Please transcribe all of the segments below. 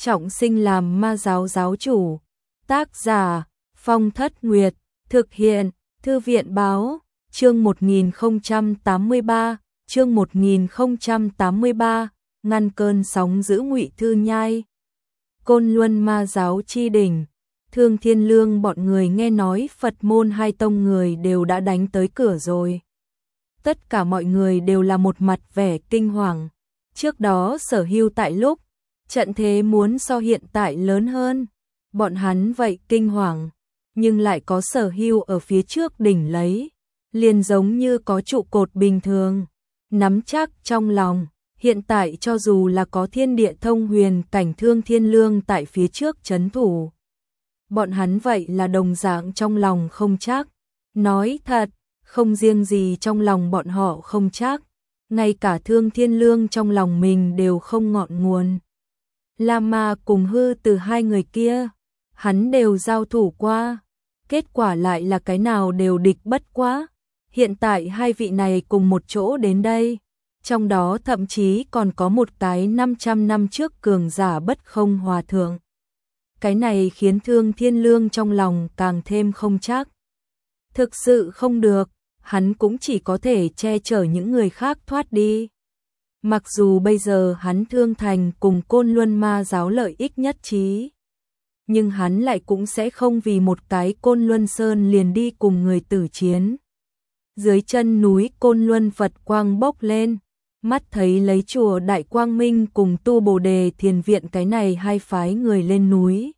trọng sinh làm ma giáo giáo chủ. Tác giả Phong Thất Nguyệt, thực hiện Thư viện Báo, chương 1083, chương 1083, ngăn cơn sóng dữ Ngụy Thư Nhai. Côn Luân ma giáo chi đỉnh, Thương Thiên Lương bọn người nghe nói Phật môn hai tông người đều đã đánh tới cửa rồi. Tất cả mọi người đều là một mặt vẻ kinh hoàng. Trước đó Sở Hưu tại lúc trận thế muốn so hiện tại lớn hơn, bọn hắn vậy kinh hoàng, nhưng lại có Sở Hưu ở phía trước đỉnh lấy, liền giống như có trụ cột bình thường, nắm chắc trong lòng. Hiện tại cho dù là có thiên địa thông huyền cảnh Thương Thiên Lương tại phía trước trấn thủ, bọn hắn vậy là đồng dạng trong lòng không chắc. Nói thật, không riêng gì trong lòng bọn họ không chắc, ngay cả Thương Thiên Lương trong lòng mình đều không ngọn nguồn. La Ma cùng Hư Từ hai người kia, hắn đều giao thủ qua, kết quả lại là cái nào đều địch bất quá. Hiện tại hai vị này cùng một chỗ đến đây, trong đó thậm chí còn có một cái 500 năm trước cường giả Bất Không Hòa Thượng. Cái này khiến Thương Thiên Lương trong lòng càng thêm không chắc. Thực sự không được, hắn cũng chỉ có thể che chở những người khác thoát đi. Mặc dù bây giờ hắn Thương Thành cùng Côn Luân ma giáo lợi ích nhất trí, nhưng hắn lại cũng sẽ không vì một cái Côn Luân Sơn liền đi cùng người tử chiến. Dưới chân núi Côn Luân Phật quang bốc lên, mắt thấy lấy chùa Đại Quang Minh cùng Tu Bồ Đề Thiền Viện cái này hai phái người lên núi.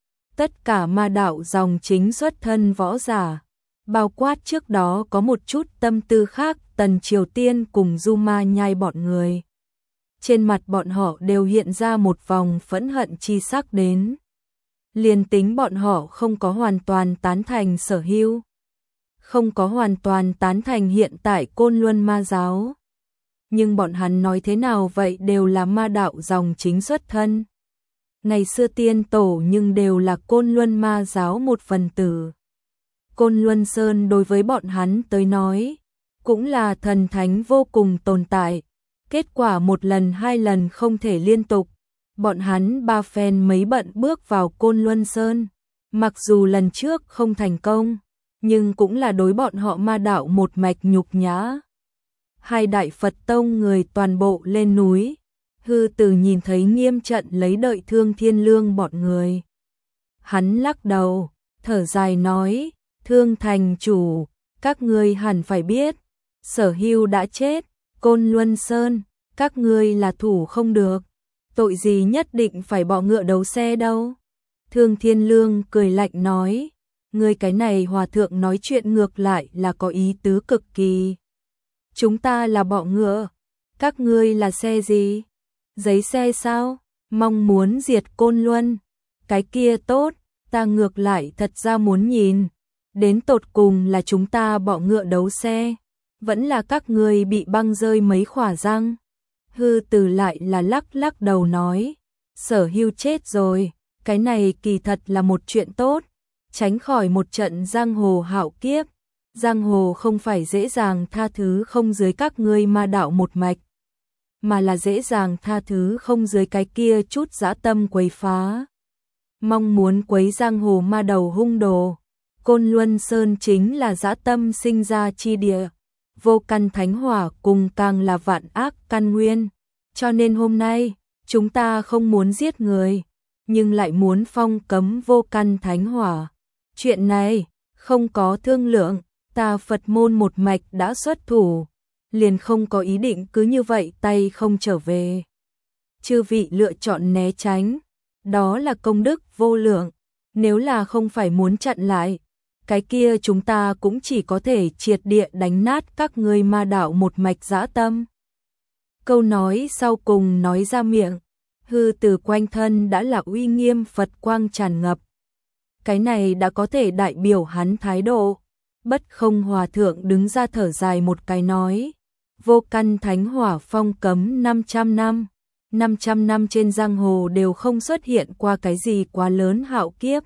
Tất cả ma đạo dòng chính xuất thân võ giả, bao quát trước đó có một chút tâm tư khác Tần Triều Tiên cùng Du Ma Nhai bọn người. Trên mặt bọn họ đều hiện ra một vòng phẫn hận chi sắc đến. Liền tính bọn họ không có hoàn toàn tán thành Sở Hưu, không có hoàn toàn tán thành hiện tại Côn Luân ma giáo, nhưng bọn hắn nói thế nào vậy đều là ma đạo dòng chính xuất thân. Ngày xưa tiên tổ nhưng đều là Côn Luân ma giáo một phần tử. Côn Luân Sơn đối với bọn hắn tới nói, cũng là thần thánh vô cùng tồn tại. Kết quả một lần hai lần không thể liên tục, bọn hắn ba phen mấy bận bước vào Côn Luân Sơn. Mặc dù lần trước không thành công, nhưng cũng là đối bọn họ ma đạo một mạch nhục nhã. Hai đại Phật tông người toàn bộ lên núi. Hư Từ nhìn thấy nghiêm trận lấy đợi Thương Thiên Lương bọn người. Hắn lắc đầu, thở dài nói, Thương thành chủ, các ngươi hẳn phải biết, Sở Hưu đã chết, Côn Luân Sơn, các ngươi là thủ không được, tội gì nhất định phải bỏ ngựa đấu xe đâu. Thương Thiên Lương cười lạnh nói, ngươi cái này hòa thượng nói chuyện ngược lại là có ý tứ cực kỳ. Chúng ta là bọ ngựa, các ngươi là xe gì? Giấy xe sao? Mong muốn diệt Côn Luân. Cái kia tốt, ta ngược lại thật ra muốn nhìn. Đến tột cùng là chúng ta bọ ngựa đấu xe, vẫn là các ngươi bị băng rơi mấy khỏa răng. Hư Từ lại là lắc lắc đầu nói, Sở Hưu chết rồi, cái này kỳ thật là một chuyện tốt, tránh khỏi một trận giang hồ hạo kiếp. Giang hồ không phải dễ dàng tha thứ không dưới các ngươi ma đạo một mạch, mà là dễ dàng tha thứ không dưới cái kia chút dã tâm quấy phá. Mong muốn quấy giang hồ ma đầu hung đồ, Côn Luân Sơn chính là dã tâm sinh ra chi địa, vô căn thánh hỏa cùng càng là vạn ác căn nguyên. Cho nên hôm nay, chúng ta không muốn giết người, nhưng lại muốn phong cấm vô căn thánh hỏa. Chuyện này, không có thương lượng, ta Phật môn một mạch đã xuất thủ, liền không có ý định cứ như vậy tay không trở về. Chư vị lựa chọn né tránh, đó là công đức vô lượng, nếu là không phải muốn chặn lại, cái kia chúng ta cũng chỉ có thể triệt địa đánh nát các ngươi ma đạo một mạch dã tâm. Câu nói sau cùng nói ra miệng, Hư Từ quanh thân đã là uy nghiêm Phật quang tràn ngập. Cái này đã có thể đại biểu hắn thái độ. Bất Không Hòa Thượng đứng ra thở dài một cái nói, vô căn thánh hỏa phong cấm 500 năm, 500 năm trên giang hồ đều không xuất hiện qua cái gì quá lớn hạo kiếp.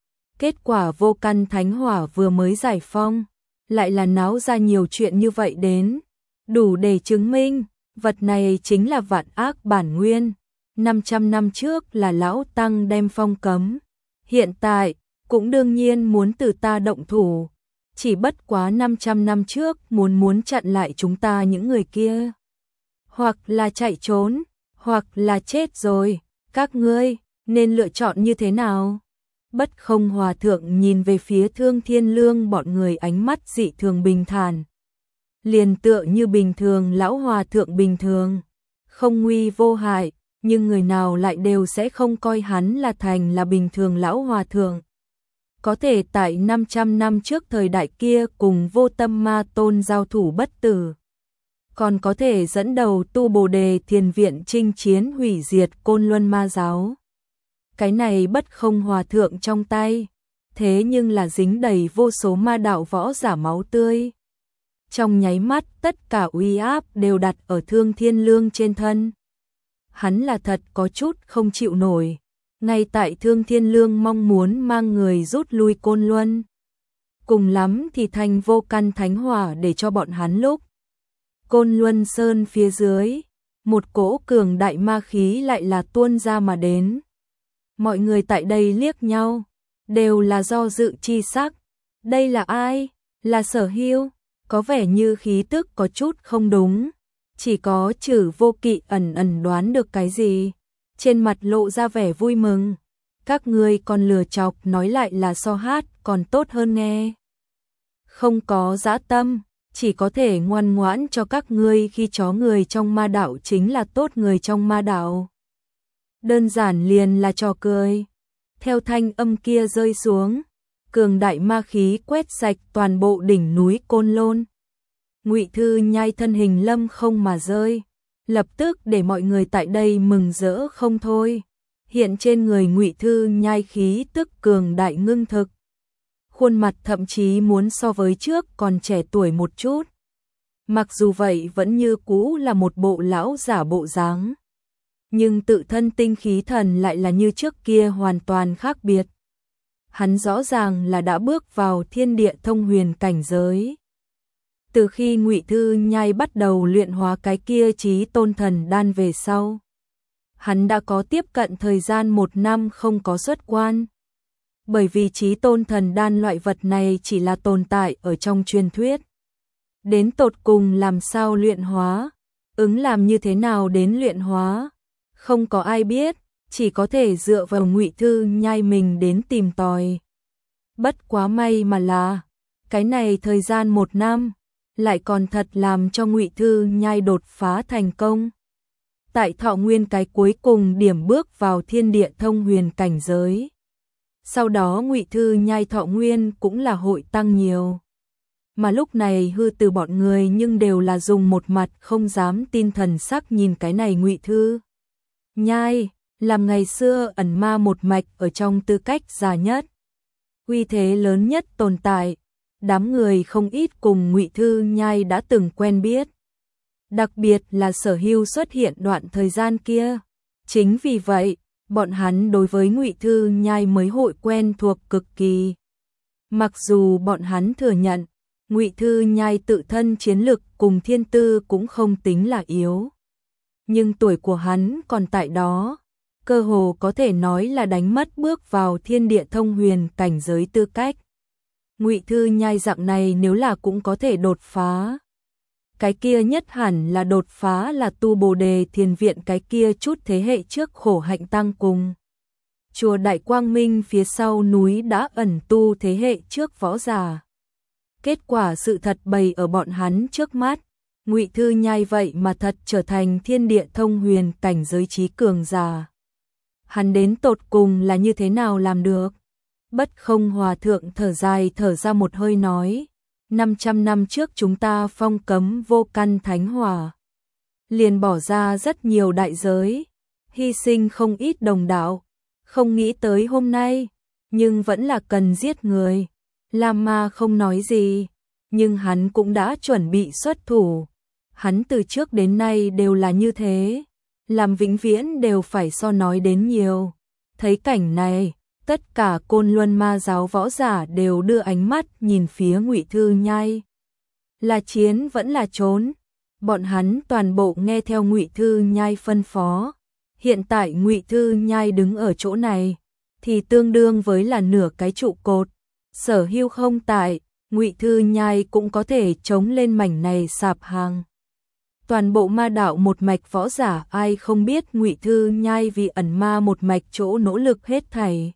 Kết quả vô căn thánh hỏa vừa mới giải phong, lại là náo ra nhiều chuyện như vậy đến, đủ để chứng minh, vật này chính là vạn ác bản nguyên. 500 năm trước là lão tăng đem phong cấm, hiện tại cũng đương nhiên muốn từ ta động thủ, chỉ bất quá 500 năm trước muốn chặn lại chúng ta những người kia, hoặc là chạy trốn, hoặc là chết rồi, các ngươi nên lựa chọn như thế nào? Bất Không Hòa thượng nhìn về phía Thương Thiên Lương bọn người, ánh mắt dị thường bình thản, liền tựa như bình thường lão hòa thượng bình thường, không nguy vô hại, nhưng người nào lại đều sẽ không coi hắn là thành là bình thường lão hòa thượng. Có thể tại 500 năm trước thời đại kia cùng Vô Tâm Ma Tôn giao thủ bất tử, còn có thể dẫn đầu tu Bồ Đề Thiền Viện chinh chiến hủy diệt Côn Luân Ma giáo. Cái này Bất Không Hòa thượng trong tay, thế nhưng là dính đầy vô số ma đạo võ giả máu tươi. Trong nháy mắt tất cả uy áp đều đặt ở Thương Thiên Lương trên thân. Hắn là thật có chút không chịu nổi. Ngay tại Thương Thiên Lương mong muốn mang người rút lui Côn Luân, cùng lắm thì thành Vô Căn Thánh Hỏa để cho bọn hắn lúc Côn Luân Sơn phía dưới, một cỗ cường đại ma khí lại là tuôn ra mà đến. Mọi người tại đây liếc nhau, đều là do dự chi sắc. Đây là ai? Là Sở Hưu? Có vẻ như khí tức có chút không đúng. Chỉ có Trử Vô Kỵ ẩn đoán được cái gì, trên mặt lộ ra vẻ vui mừng. Các ngươi còn lừa chọc nói lại là so hát còn tốt hơn nghe. Không có dã tâm, chỉ có thể ngoan ngoãn cho các ngươi khi chó người trong ma đạo chính là tốt người trong ma đạo. Đơn giản liền là trò cười. Theo thanh âm kia rơi xuống, cường đại ma khí quét sạch toàn bộ đỉnh núi Côn Lôn. Ngụy Thư Nhai thân hình lâm không mà rơi, lập tức để mọi người tại đây mừng rỡ không thôi. Hiện trên người Ngụy Thư Nhai khí tức cường đại ngưng thực, khuôn mặt thậm chí muốn so với trước còn trẻ tuổi một chút. Mặc dù vậy vẫn như cũ là một bộ lão giả bộ dáng, nhưng tự thân tinh khí thần lại là như trước kia hoàn toàn khác biệt. Hắn rõ ràng là đã bước vào thiên địa thông huyền cảnh giới. Từ khi Ngụy Thư Nhai bắt đầu luyện hóa cái kia Chí Tôn Thần Đan về sau, hắn đã có tiếp cận thời gian 1 năm không có xuất quan. Bởi vì Chí Tôn Thần Đan loại vật này chỉ là tồn tại ở trong truyền thuyết. Đến tột cùng làm sao luyện hóa, làm như thế nào đến luyện hóa, không có ai biết, chỉ có thể dựa vào Ngụy Thư Nhai mình đến tìm tòi. Bất quá may mà là, cái này thời gian 1 năm, lại còn thật làm cho Ngụy Thư Nhai đột phá thành công. Tại thọ nguyên cái cuối cùng điểm bước vào thiên địa thông huyền cảnh giới. Sau đó Ngụy Thư Nhai thọ nguyên cũng là hội tăng nhiều. Mà lúc này Hư Từ bọn người nhưng đều là dùng một mặt không dám tin thần sắc nhìn cái này Ngụy Thư Nhai, làm ngày xưa ẩn ma một mạch ở trong tư cách già nhất, uy thế lớn nhất tồn tại. Đám người không ít cùng Ngụy Thư Nhai đã từng quen biết. Đặc biệt là Sở Hưu xuất hiện đoạn thời gian kia. Chính vì vậy, bọn hắn đối với Ngụy Thư Nhai mới hội quen thuộc cực kỳ. Mặc dù bọn hắn thừa nhận, Ngụy Thư Nhai tự thân chiến lực cùng thiên tư cũng không tính là yếu. Nhưng tuổi của hắn còn tại đó, cơ hồ có thể nói là đánh mất bước vào thiên địa thông huyền cảnh giới tư cách. Ngụy Thư Nhai dạng này nếu là cũng có thể đột phá, cái kia nhất hẳn là đột phá là tu Bồ Đề Thiền Viện cái kia chút thế hệ trước khổ hạnh tăng cùng chùa Đại Quang Minh phía sau núi đã ẩn tu thế hệ trước võ giả. Kết quả sự thật bày ở bọn hắn trước mắt, Ngụy Thư Nhai vậy mà thật trở thành thiên địa thông huyền cảnh giới trí cường giả. Hắn đến tột cùng là như thế nào làm được? Bất Không Hòa thượng thở dài thở ra một hơi nói, 500 năm trước chúng ta phong cấm Vô Căn Thánh Hỏa, liền bỏ ra rất nhiều đại giới, hy sinh không ít đồng đạo, không nghĩ tới hôm nay, nhưng vẫn là cần giết người. Lam Ma không nói gì, nhưng hắn cũng đã chuẩn bị xuất thủ. Hắn từ trước đến nay đều là như thế, làm vĩnh viễn đều phải so nói đến nhiều. Thấy cảnh này, tất cả Côn Luân Ma giáo võ giả đều đưa ánh mắt nhìn phía Ngụy Thư Nhai. Là chiến vẫn là trốn, bọn hắn toàn bộ nghe theo Ngụy Thư Nhai phân phó, Hiện tại Ngụy Thư Nhai đứng ở chỗ này thì tương đương với là nửa cái trụ cột. Sở Hưu không tại, Ngụy Thư Nhai cũng có thể chống lên mảnh này sạp hàng. Toàn bộ ma đạo một mạch võ giả ai không biết Ngụy Thư Nhai vì ẩn ma một mạch chỗ nỗ lực hết thảy.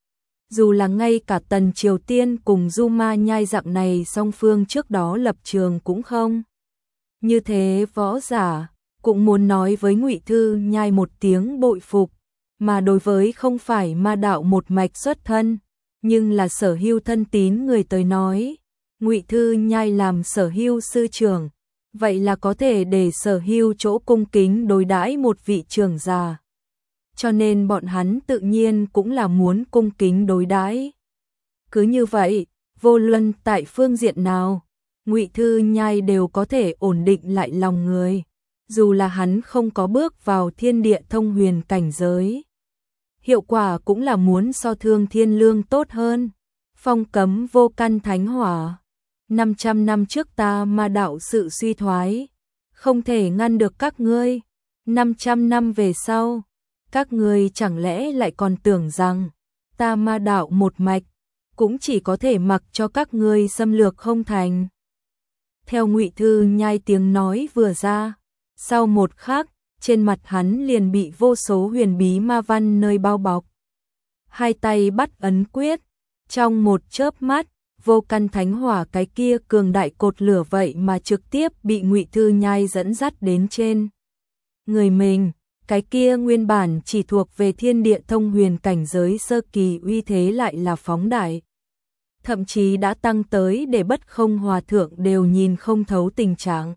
Dù là ngay cả Tần Triều Tiên cùng Du Ma Nhai dạng này song phương trước đó lập trường cũng không. Như thế võ giả cũng muốn nói với Ngụy Thư Nhai một tiếng bội phục, mà đối với không phải ma đạo một mạch xuất thân, nhưng là Sở Hưu thân tín người tới nói, Ngụy Thư Nhai làm Sở Hưu sư trưởng, vậy là có thể để Sở Hưu chỗ cung kính đối đãi một vị trưởng già. Cho nên bọn hắn tự nhiên cũng là muốn cung kính đối đãi. Cứ như vậy, vô luận tại phương diện nào, Ngụy Thư Nhai đều có thể ổn định lại lòng người, dù là hắn không có bước vào thiên địa thông huyền cảnh giới. Hiệu quả cũng là muốn so Thương Thiên Lương tốt hơn. Phong cấm vô căn thánh hỏa. 500 năm trước ta ma đạo sự suy thoái, không thể ngăn được các ngươi. 500 năm về sau, các ngươi chẳng lẽ lại còn tưởng rằng ta ma đạo một mạch cũng chỉ có thể mặc cho các ngươi xâm lược không thành. Theo Ngụy Thư Nhai tiếng nói vừa ra, sau một khắc, trên mặt hắn liền bị vô số huyền bí ma văn nơi bao bọc. Hai tay bắt ấn quyết, trong một chớp mắt, vô căn thánh hỏa cái kia cường đại cột lửa vậy mà trực tiếp bị Ngụy Thư Nhai dẫn dắt đến trên người mình. Cái kia nguyên bản chỉ thuộc về thiên địa thông huyền cảnh giới sơ kỳ uy thế lại là phóng đại. Thậm chí đã tăng tới để Bất Không Hòa Thượng đều nhìn không thấu tình trạng.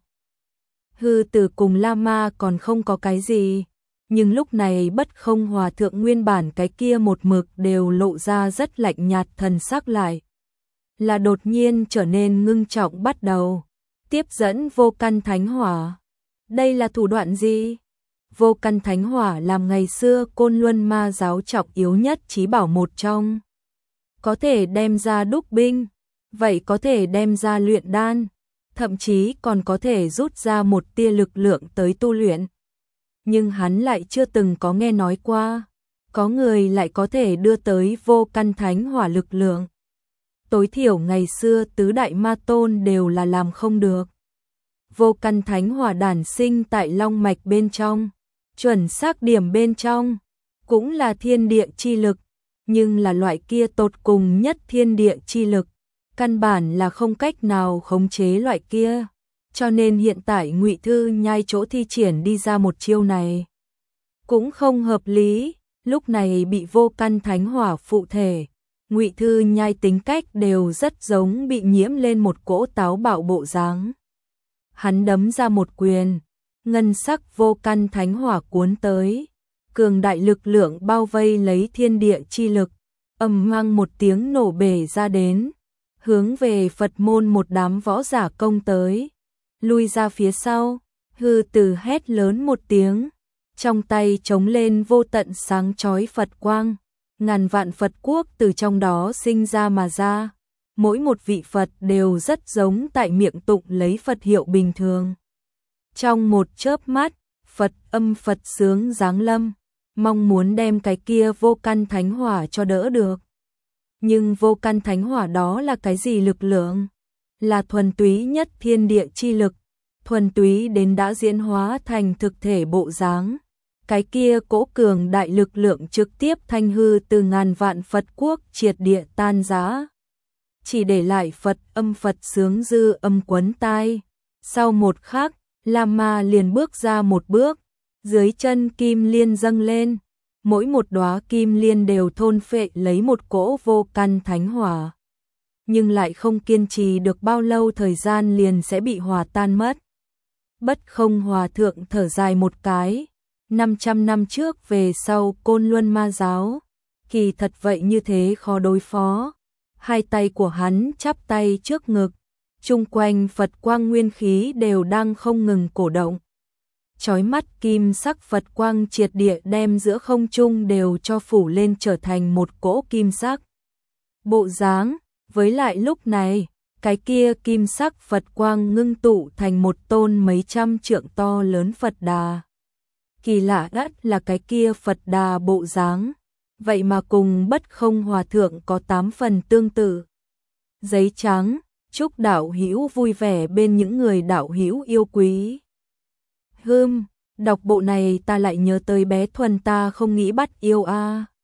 Hư Tử cùng La Ma còn không có cái gì, nhưng lúc này Bất Không Hòa Thượng nguyên bản cái kia một mực đều lộ ra rất lạnh nhạt thần sắc lại. Là đột nhiên trở nên ngưng trọng bắt đầu. Tiếp dẫn vô căn thánh hỏa. Đây là thủ đoạn gì? Vô căn thánh hỏa làm ngày xưa Côn Luân ma giáo trọng yếu nhất chí bảo một trong. Có thể đem ra đúc binh, vậy có thể đem ra luyện đan, thậm chí còn có thể rút ra một tia lực lượng tới tu luyện. Nhưng hắn lại chưa từng có nghe nói qua, có người lại có thể đưa tới vô căn thánh hỏa lực lượng. Tối thiểu ngày xưa tứ đại ma tôn đều là làm không được. Vô căn thánh hỏa đản sinh tại long mạch bên trong, chuẩn xác điểm bên trong, cũng là thiên địa chi lực, nhưng là loại kia tột cùng nhất thiên địa chi lực, căn bản là không cách nào khống chế loại kia, cho nên hiện tại Ngụy Thư Nhai chỗ thi triển đi ra một chiêu này cũng không hợp lý. Lúc này bị vô căn thánh hỏa phụ thể, Ngụy Thư Nhai tính cách đều rất giống bị nhiễm lên một cỗ táo bạo bộ dáng. Hắn đấm ra một quyền, ngân sắc vô căn thánh hỏa cuốn tới, cường đại lực lượng bao vây lấy thiên địa chi lực, ầm vang một tiếng nổ bể ra đến, hướng về Phật môn một đám võ giả công tới. Lui ra phía sau, Hư Tử hét lớn một tiếng, trong tay chống lên vô tận sáng chói Phật quang, ngàn vạn Phật quốc từ trong đó sinh ra mà ra. Mỗi một vị Phật đều rất giống tại miệng tụng lấy Phật hiệu bình thường. Trong một chớp mắt, Phật âm Phật sướng giáng lâm, mong muốn đem cái kia vô căn thánh hỏa cho đỡ được. Nhưng vô căn thánh hỏa đó là cái gì lực lượng? Là thuần túy nhất thiên địa chi lực, thuần túy đến đã diễn hóa thành thực thể bộ dáng. Cái kia cỗ cường đại lực lượng trực tiếp thanh hư từ ngàn vạn Phật quốc triệt địa tan rã, chỉ để lại Phật âm Phật sướng dư âm quấn tai. Sau một khắc, La Ma liền bước ra một bước, dưới chân kim liên dâng lên, mỗi một đóa kim liên đều thôn phệ lấy một cỗ vô căn thánh hỏa, nhưng lại không kiên trì được bao lâu thời gian liền sẽ bị hòa tan mất. Bất Không Hòa Thượng thở dài một cái, 500 năm trước về sau Côn Luân ma giáo, kỳ thật vậy như thế khó đối phó. Hai tay của hắn chắp tay trước ngực, chung quanh Phật quang nguyên khí đều đang không ngừng cổ động. Chói mắt kim sắc Phật quang triệt địa đem giữa không trung đều cho phủ lên trở thành một cỗ kim sắc bộ dáng. Với lại lúc này, cái kia kim sắc Phật quang ngưng tụ thành một tôn mấy trăm trượng to lớn Phật Đà. Kỳ lạ đắt là cái kia Phật Đà bộ dáng, vậy mà cùng Bất Không Hòa thượng có 8 phần tương tự. Giấy trắng, chúc đạo hữu vui vẻ bên những người đạo hữu yêu quý. Đọc bộ này ta lại nhớ tới bé Thuần ta không nghĩ bắt yêu a.